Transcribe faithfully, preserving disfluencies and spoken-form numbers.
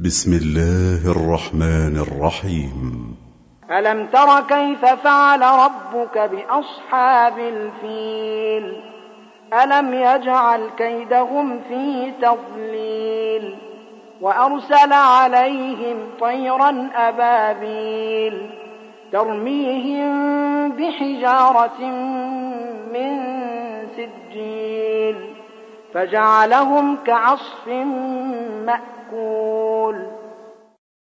بسم الله الرحمن الرحيم. ألم تر كيف فعل ربك بأصحاب الفيل ألم يجعل كيدهم في تضليل وأرسل عليهم طيرا أبابيل ترميهم بحجارة من سجيل فجعلهم كعصف مأكول